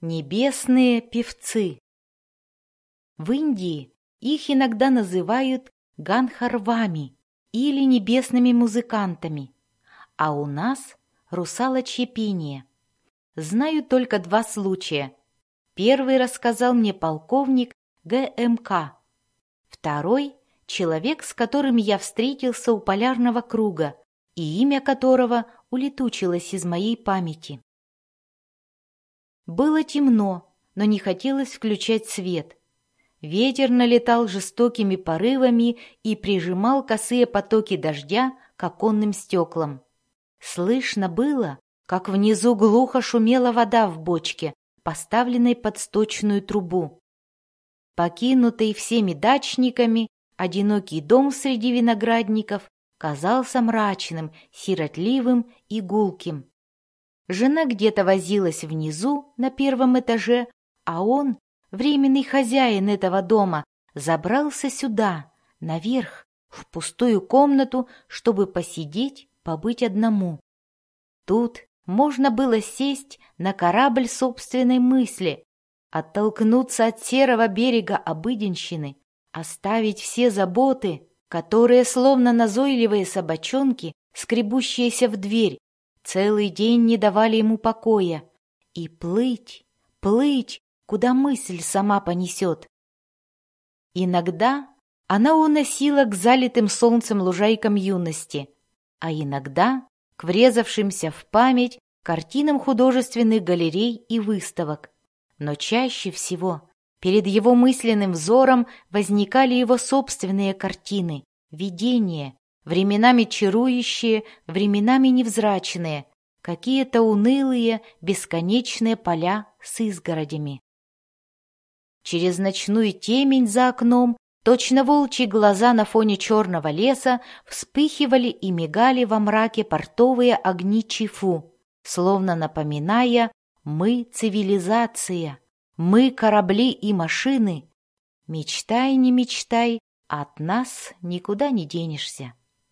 Небесные певцы. В Индии их иногда называют ганхарвами или небесными музыкантами, а у нас русалочье пение. Знаю только 2 случая. Первый рассказал мне полковник ГМК. Второй — человек, с которым я встретился у полярного круга, и имя которого улетучилось из моей памяти. Было темно, но не хотелось включать свет. Ветер налетал жестокими порывами и прижимал косые потоки дождя к оконным стеклам. Слышно было, как внизу глухо шумела вода в бочке, поставленной под сточную трубу. Покинутый всеми дачниками, одинокий дом среди виноградников казался мрачным, сиротливым и гулким. Жена где-то возилась внизу, на 1 этаже, а он, временный хозяин этого дома, забрался сюда, наверх, в пустую комнату, чтобы посидеть, побыть одному. Тут можно было сесть на корабль собственной мысли, оттолкнуться от серого берега обыденщины, оставить все заботы, которые, словно назойливые собачонки, скребущиеся в дверь, целый день не давали ему покоя, и плыть, плыть, куда мысль сама понесет. Иногда она уносила к залитым солнцем лужайкам юности, а иногда к врезавшимся в память картинам художественных галерей и выставок. Но чаще всего перед его мысленным взором возникали его собственные картины, видения, временами чарующие, временами невзрачные, какие-то унылые, бесконечные поля с изгородями. Через ночную темень за окном точно волчьи глаза на фоне черного леса вспыхивали и мигали во мраке портовые огни Чифу, словно напоминая: «Мы цивилизация, мы корабли и машины. Мечтай, не мечтай, от нас никуда не денешься».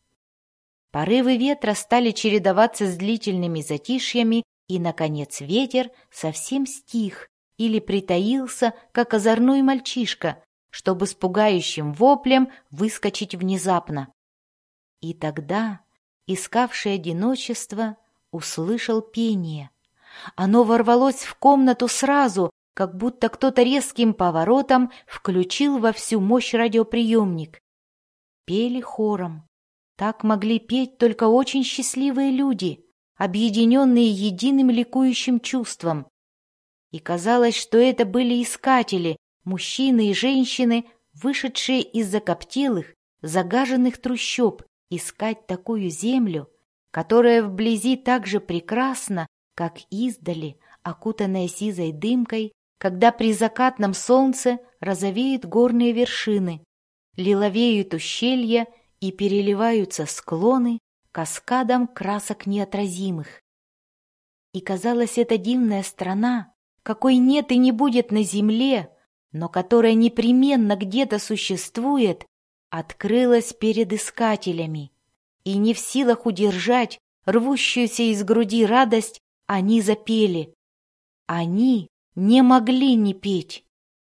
Порывы ветра стали чередоваться с длительными затишьями, и, наконец, ветер совсем стих или притаился, как озорной мальчишка, чтобы с пугающим воплем выскочить внезапно. И тогда, искавший одиночество, услышал пение. Оно ворвалось в комнату сразу, как будто кто-то резким поворотом включил во всю мощь радиоприемник. Пели хором. Так могли петь только очень счастливые люди, объединенные единым ликующим чувством. И казалось, что это были искатели, мужчины и женщины, вышедшие из закоптелых, загаженных трущоб, искать такую землю, которая вблизи так же прекрасна, как издали, окутанная сизой дымкой, когда при закатном солнце розовеют горные вершины, лиловеют ущелья и переливаются склоны каскадом красок неотразимых. И казалось, эта дивная страна, какой нет и не будет на земле, но которая непременно где-то существует, открылась перед искателями, и не в силах удержать рвущуюся из груди радость, они запели. Они не могли не петь.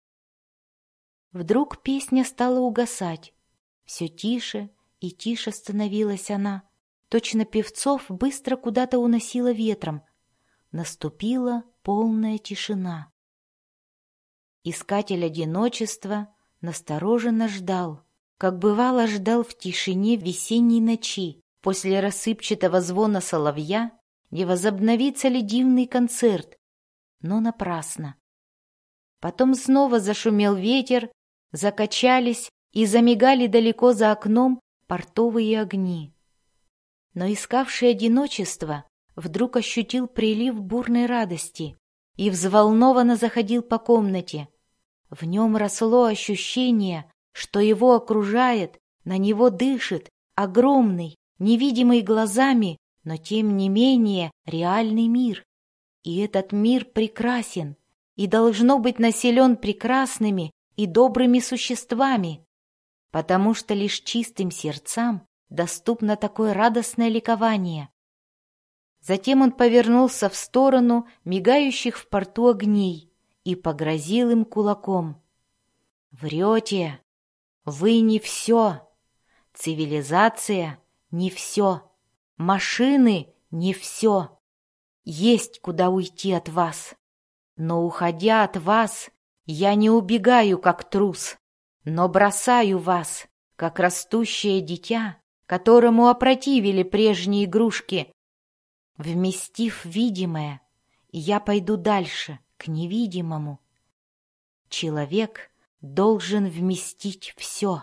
Вдруг песня стала угасать. Все тише и тише становилась она. Точно певцов быстро куда-то уносила ветром. Наступила полная тишина. Искатель одиночества настороженно ждал, как бывало ждал в тишине весенней ночи, после рассыпчатого звона соловья, не возобновится ли дивный концерт, но напрасно. Потом снова зашумел ветер, закачались и замигали далеко за окном портовые огни. Но искавший одиночество вдруг ощутил прилив бурной радости и взволнованно заходил по комнате. В нем росло ощущение, что его окружает, на него дышит огромный, невидимый глазами, но тем не менее реальный мир. И этот мир прекрасен и должно быть населен прекрасными и добрыми существами, потому что лишь чистым сердцам доступно такое радостное ликование. Затем он повернулся в сторону мигающих в порту огней и погрозил им кулаком. «Врете! Вы не все! Цивилизация не все! Машины не все! Есть куда уйти от вас! Но, уходя от вас, я не убегаю, как трус, но бросаю вас, как растущее дитя, которому опротивили прежние игрушки. Вместив видимое, я пойду дальше, к невидимому. Человек должен вместить все».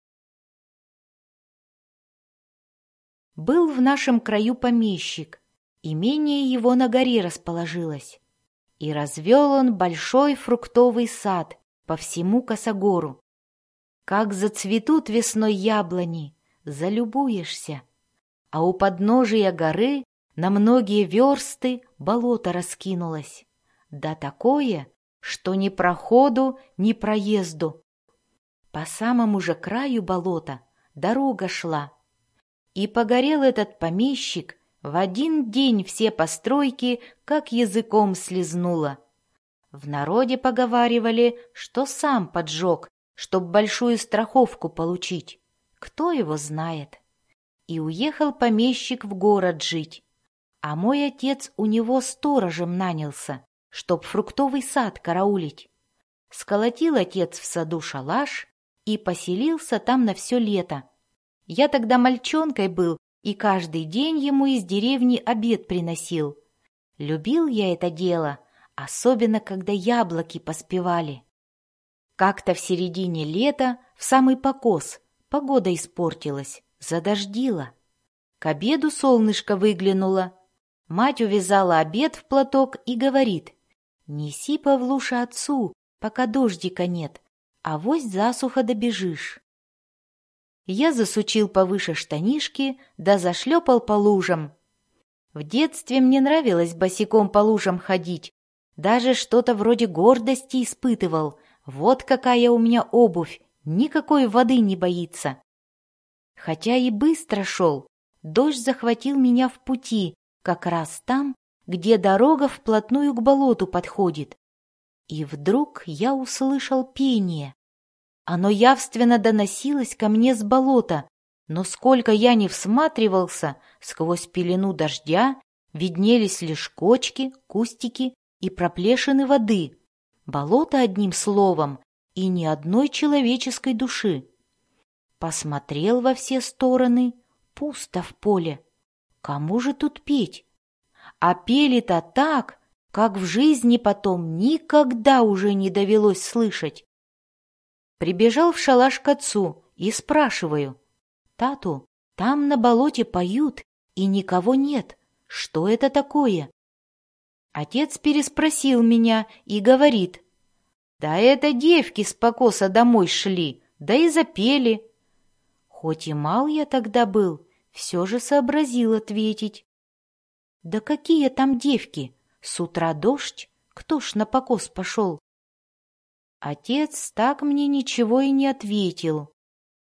Был в нашем краю помещик, имение его на горе расположилось, и развел он большой фруктовый сад по всему косогору. Как зацветут весной яблони, залюбуешься, а у подножия горы на многие версты болото раскинулось, да такое, что ни проходу, ни проезду. По самому же краю болота дорога шла, и погорел этот помещик в один день все постройки, как языком слезнуло. В народе поговаривали, что сам поджег, чтоб большую страховку получить. Кто его знает? И уехал помещик в город жить, а мой отец у него сторожем нанялся, чтоб фруктовый сад караулить. Сколотил отец в саду шалаш и поселился там на все лето. Я тогда мальчонкой был, и каждый день ему из деревни обед приносил. Любил я это дело, особенно когда яблоки поспевали. Как-то в середине лета, в самый покос, погода испортилась, задождило. К обеду солнышко выглянуло. Мать увязала обед в платок и говорит: «Неси, Павлуша, отцу, пока дождика нет, авось засуха добежишь». Я засучил повыше штанишки, да зашлепал по лужам. В детстве мне нравилось босиком по лужам ходить, даже что-то вроде гордости испытывал. Вот какая у меня обувь, никакой воды не боится. Хотя и быстро шел, дождь захватил меня в пути, как раз там, где дорога вплотную к болоту подходит. И вдруг я услышал пение. Оно явственно доносилось ко мне с болота, но сколько я ни всматривался, сквозь пелену дождя виднелись лишь кочки, кустики и проплешины воды. Болото одним словом, и ни одной человеческой души. Посмотрел во все стороны, пусто в поле. Кому же тут петь? А пели-то так, как в жизни потом никогда уже не довелось слышать. Прибежал в шалаш к отцу и спрашиваю: «Тату, там на болоте поют, и никого нет. Что это такое?» Отец переспросил меня и говорит: «Да это девки с покоса домой шли, да и запели». Хоть и мал я тогда был, все же сообразил ответить: «Да какие там девки? С утра дождь, кто ж на покос пошел?» Отец так мне ничего и не ответил.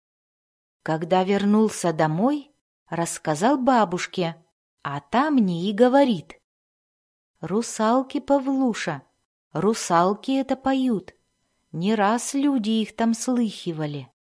Когда вернулся домой, рассказал бабушке, а та мне и говорит: «Русалки, Павлуша, русалки это поют. Не раз люди их там слыхивали».